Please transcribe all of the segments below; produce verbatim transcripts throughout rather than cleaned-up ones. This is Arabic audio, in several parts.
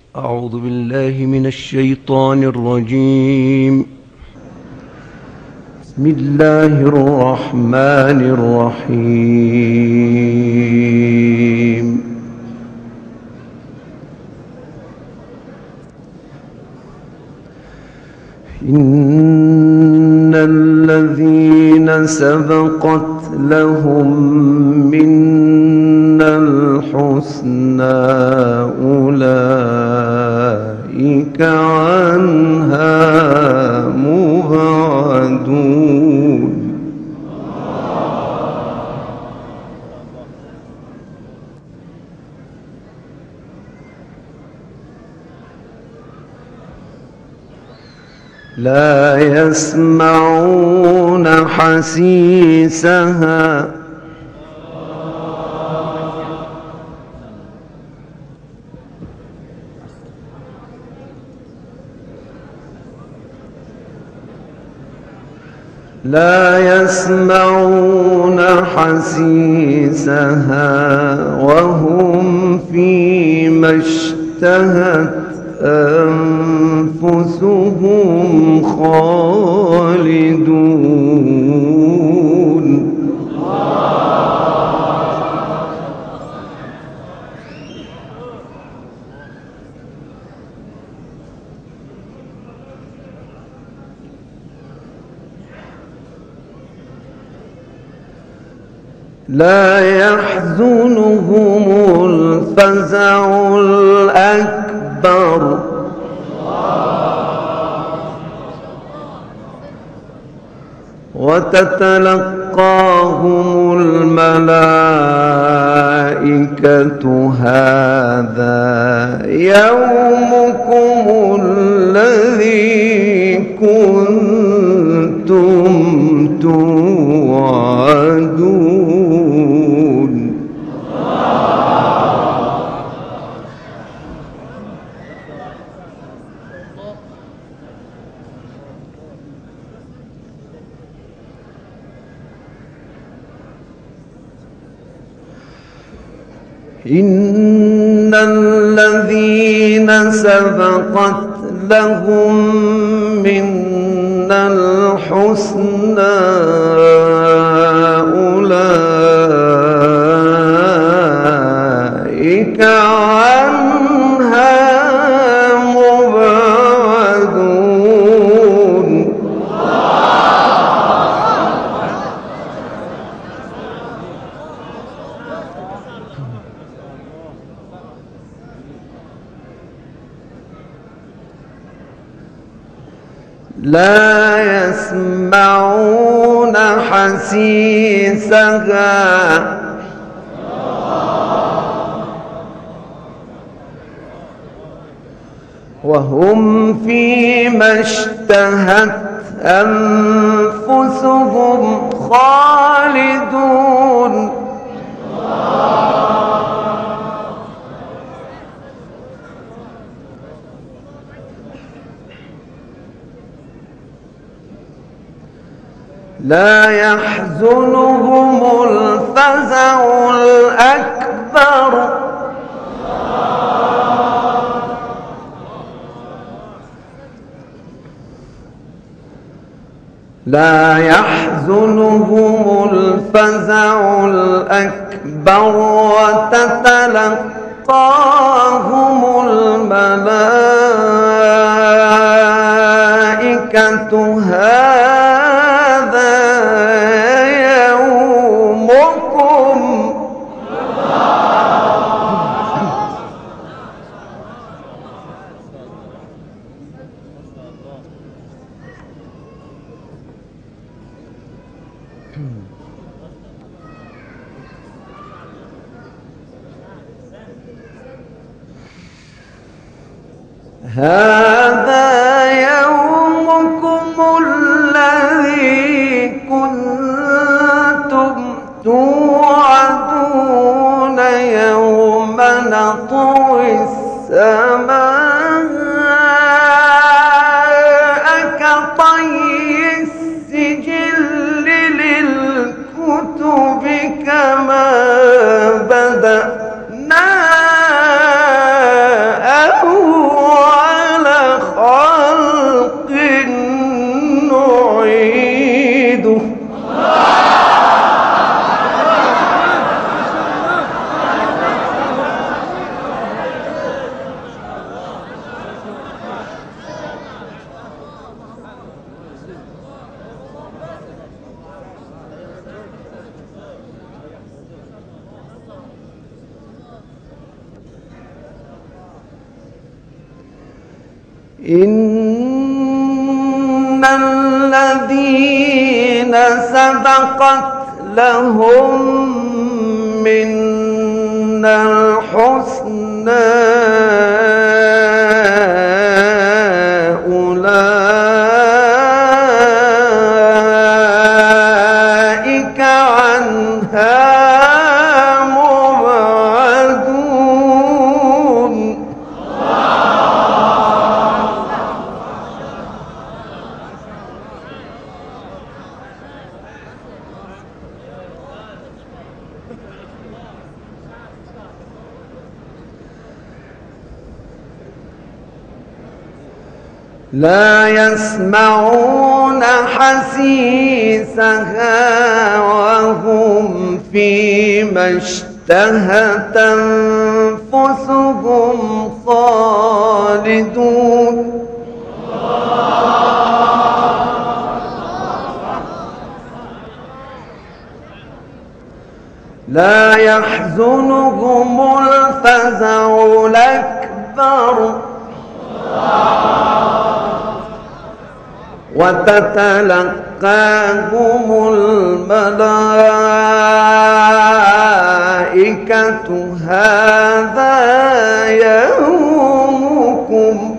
أعوذ بالله من الشيطان الرجيم. بسم الله الرحمن الرحيم. إن الذين سبقت لهم منا الحسنى أولئك عنها مبعدون. لا يسمعون حسيسها لا يسمعون حسيسها وهم فيما اشتهت أنفسهم خالدون. لا يحزنهم الفزع الأكبر وتتلقاهم الملائكة هذا يومكم الذي كنتم توعدون. إن الذين سبقت لهم منا الحسنى أولئك عنها مبعدون. لا يسمعون حسيسها وهم فيما اشتهت أنفسهم خالدون. لا يحزنهم الفزع الأكبر لا يحزنهم الفزع الأكبر وتتلقاهم الملائكة هذا يومكم. هذا يومكم الذي كنتم توعدون يوم نطوي السماء كطي السجل للكتب كما بدأنا أول إن الذين سبقت لهم منا الحسنى أولئك عنها لا يسمعون حسيسها وهم فيما اشتهت أنفسهم خالدون لا يحزنهم الفزع الأكبر وتتلقاهم الملائكة هذا يومكم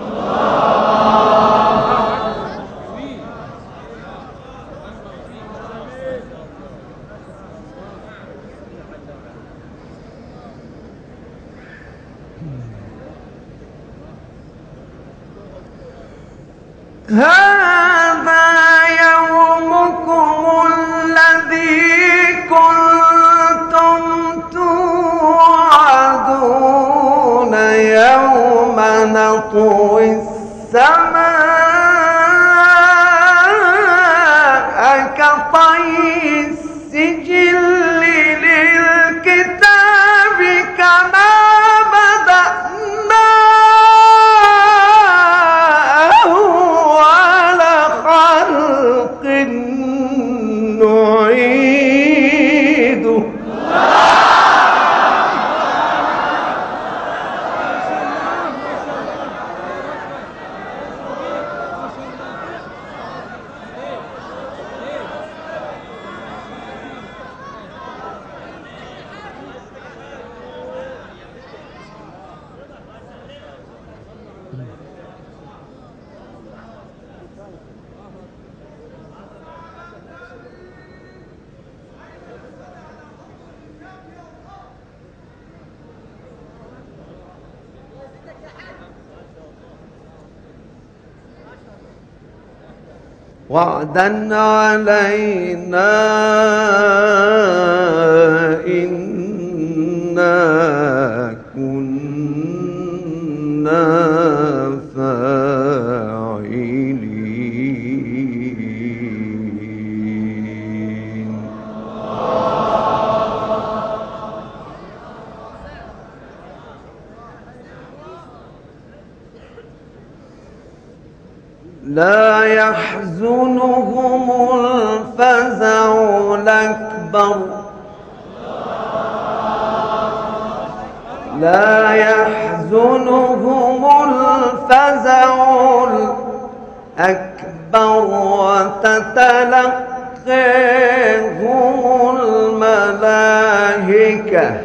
هذا يومكم الذي كنتم توعدون يوم نطوي السماء كطي السجل للكتاب كما نعيده وعدا علينا إنا كنا فاعلين لا يحزنهم الفزع الأكبر لا يحزنهم الفزع الأكبر وتتلقاهم الملائكة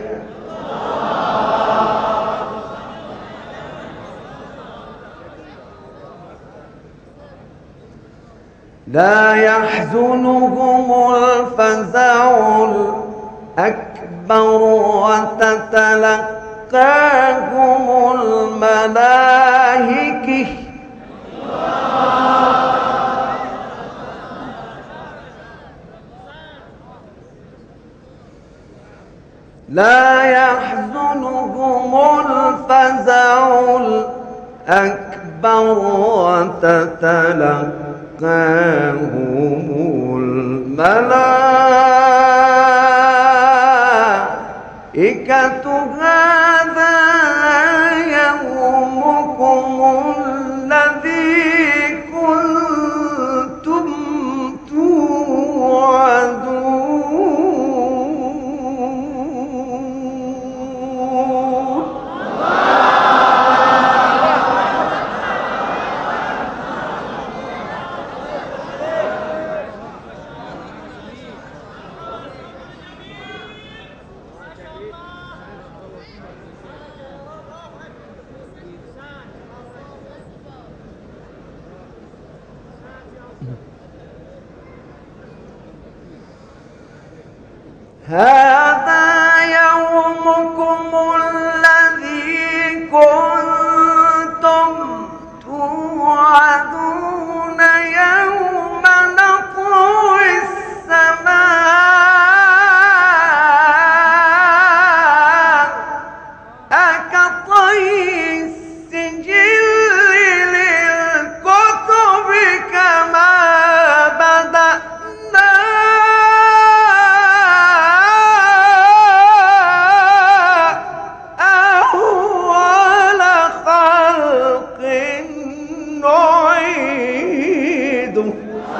لا يحزنهم الفزع الأكبر وتتلقاهم الملائكة لا يحزنهم الفزع الأكبر وتتلقاهم الملائكة هذا يومكم الذي كنتم توعدون هذا يومكم الذي كنتم توعدون يوم نطوي السماء كطي السجل للكتب كما بدأنا أول خلق نعيده.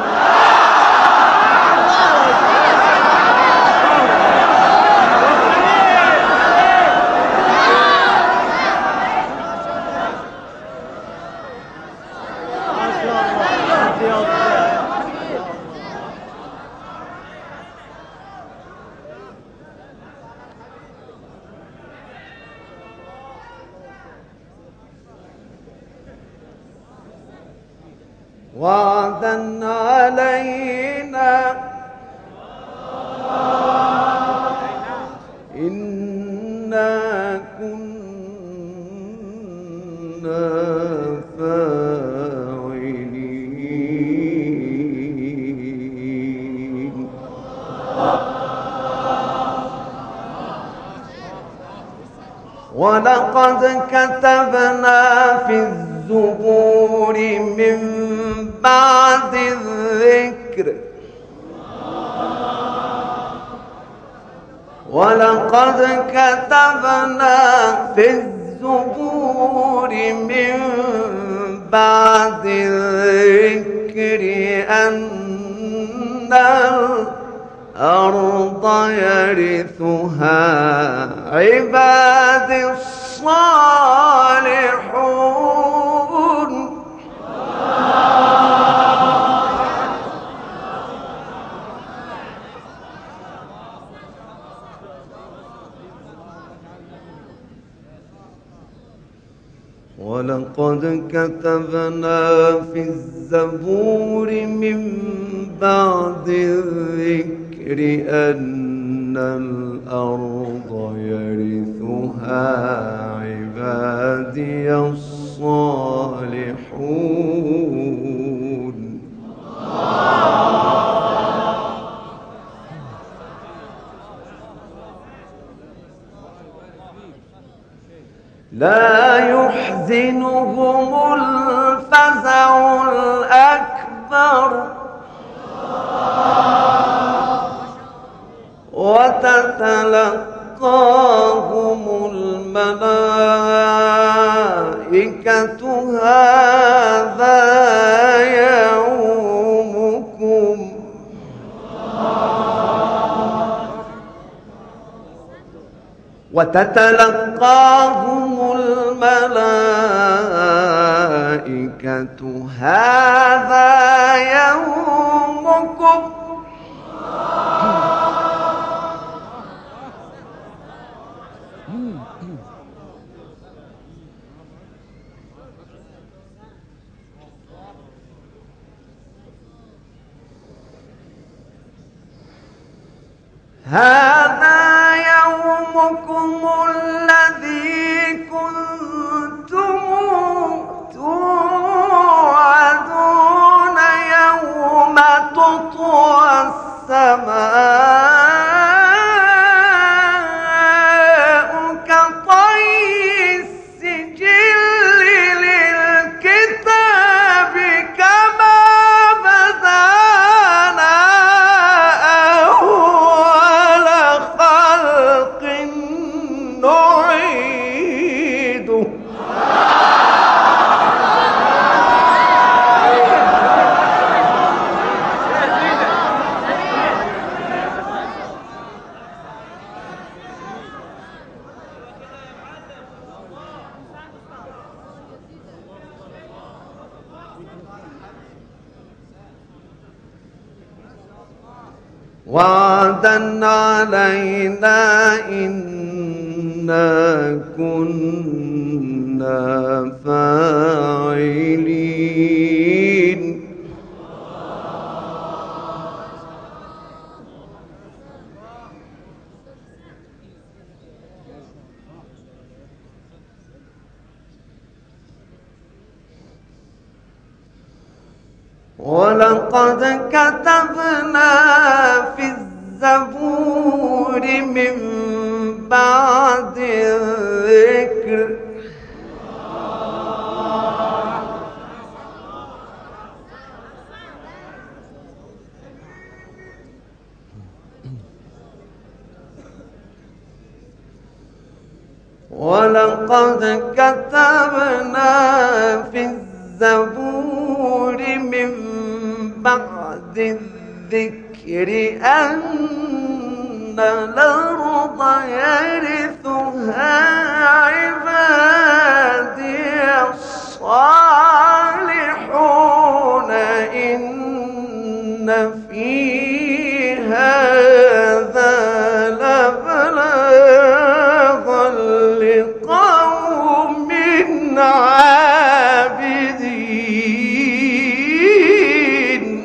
وعدا علينا إنا كنا فاعلين. ولقد كتبنا في الزبور من بعد الذكر ولقد كتبنا في الزبور من بعد الذكر أن الأرض يرثها عبادي الصالحون. ولقد كتبنا في الزبور من بعد الذكر أن الأرض يرثها عبادي الصالحون. لا يحزنهم الفزع الأكبر وتتلقاهم الملائكة هذا يومكم وتتلقاهم الملائكة هذا يومكم هذا يومكم الذي كنتم توعدون يوم تطوى السماء كطي السجل للكتاب كما بدأنا أول خلق نعيده. وعدا علينا إنا كنا فاعلين. ولقد كتبنا في الزبور من بعد الذكر ولقد كتبنا في الزبور من بعد الذكر أن الأرض يرثها عبادي الصالحون إن في هذا لبلاغا لقوم عابدين.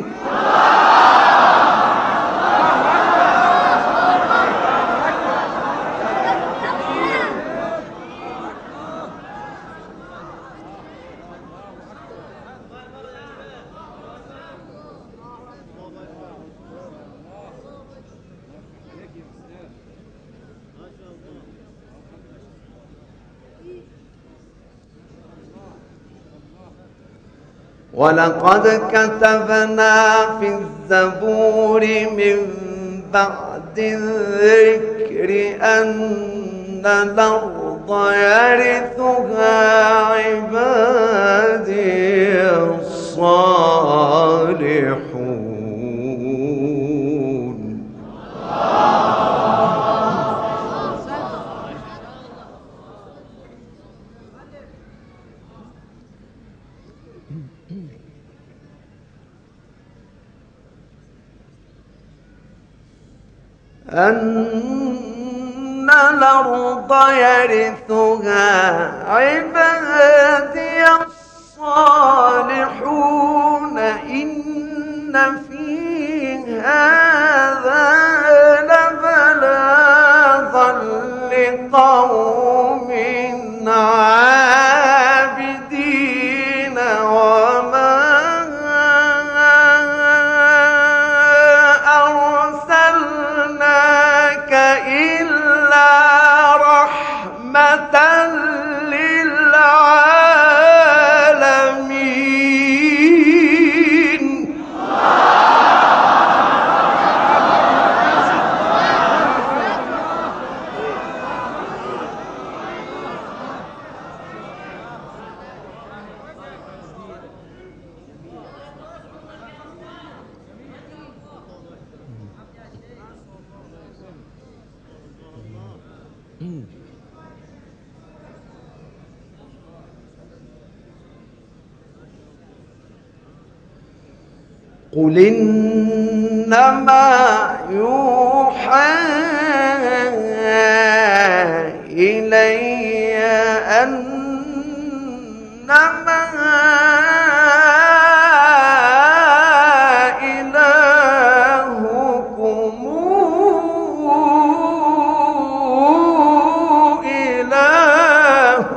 ولقد كتبنا في الزبور من بعد الذكر أن الأرض يرثها عبادي الصالحون. أن الأرض يرثها عبادي الصالحون إن في هذا لبلاغا لقوم عابدين. وما للعالمين. قل إنما يوحى إلي أنما إلهكم إله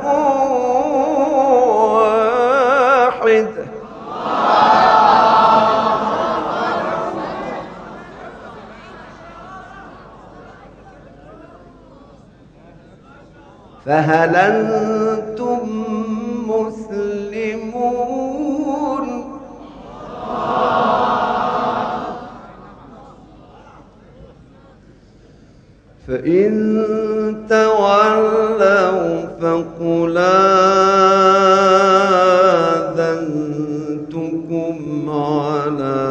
واحد. فهل أنتم مسلمون؟ فإن تولوا فقل آذنتكم على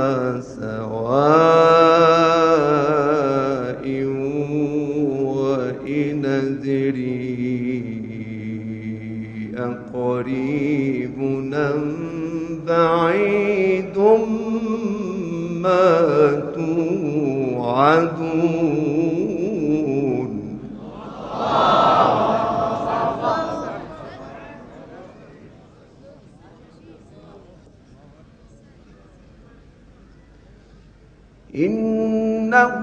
سواء وإن أدري أقريب أم بعيد ما توعدون. إنه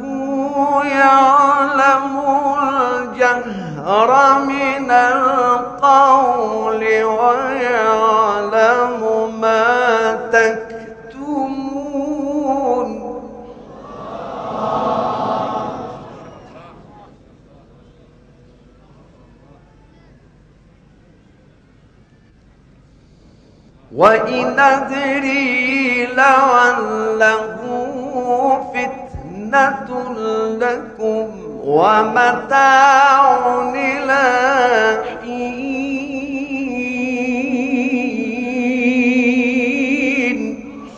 يعلم الجهر من القول ويعلم ما تكتمون. وإن أدري لعله فتنة لكم ومتاع إلى حين.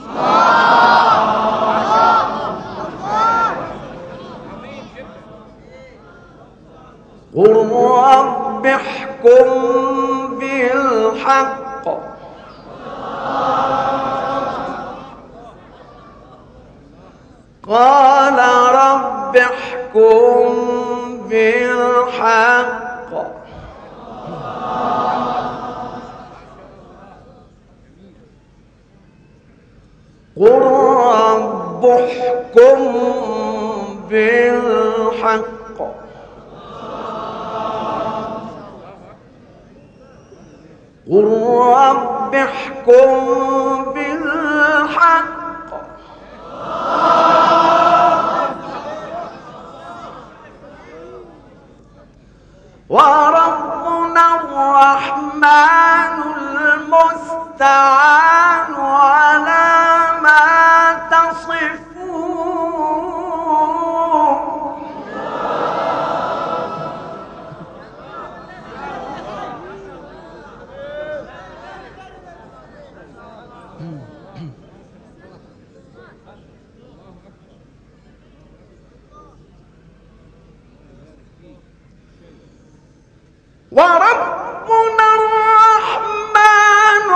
قل رب احكم بالحق قال رب احكم بالحق قل رب احكم بالحق قل رب احكم بالحق وربنا الرحمن المستعان على ما تصفون. وربنا الرحمن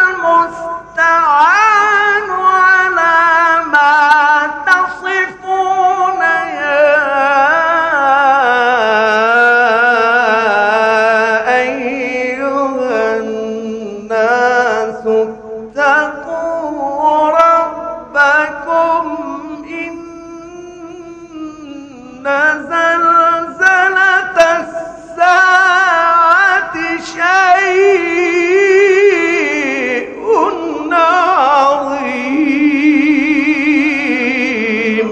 المستعان على ما تصفون يا أيها الناس اتقوا ربكم إن زلزلة الساعة شيء عظيم.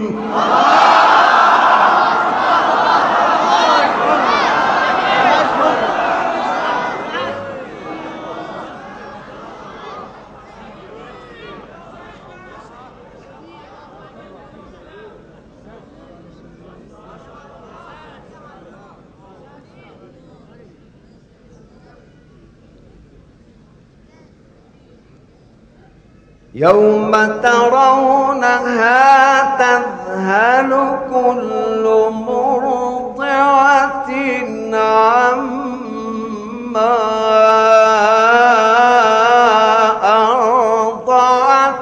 يوم ترونها تذهل كل مرضعة عما أرضعت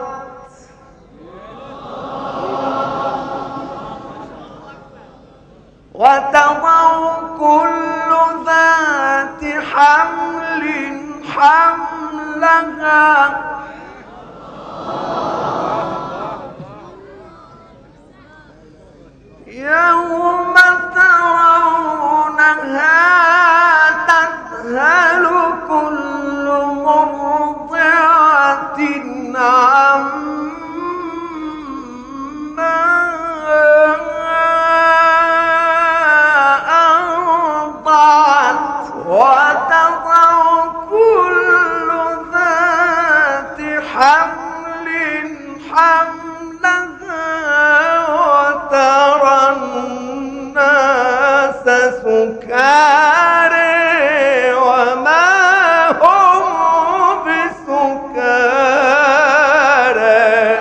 وتضع كل ذات حمل حملها يوم ترونها تذهل كل مرضعة عما أرضعت وتضع كل ذات حمل حملها وترى الناس سكارى وما هم بسكارى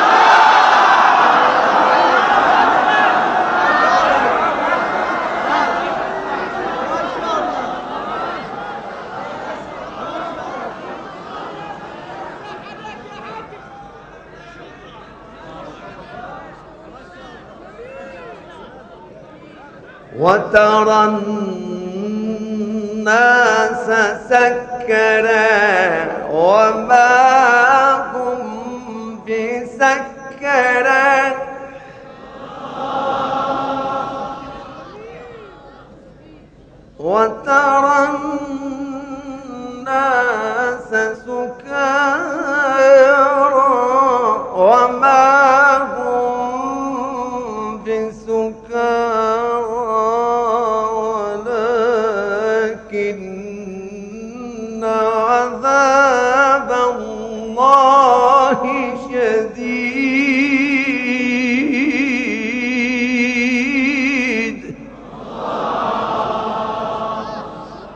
وترى الناس سكرى وما هم بسكرى وترى الناس سكارى وما هم بسكارى ولكن عذاب الله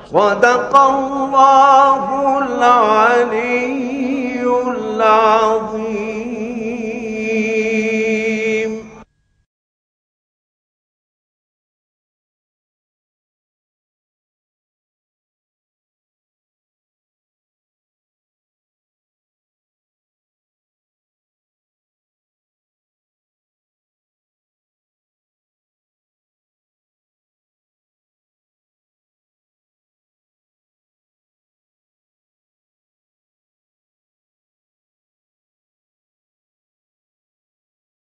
صدق الله العلي العظيم.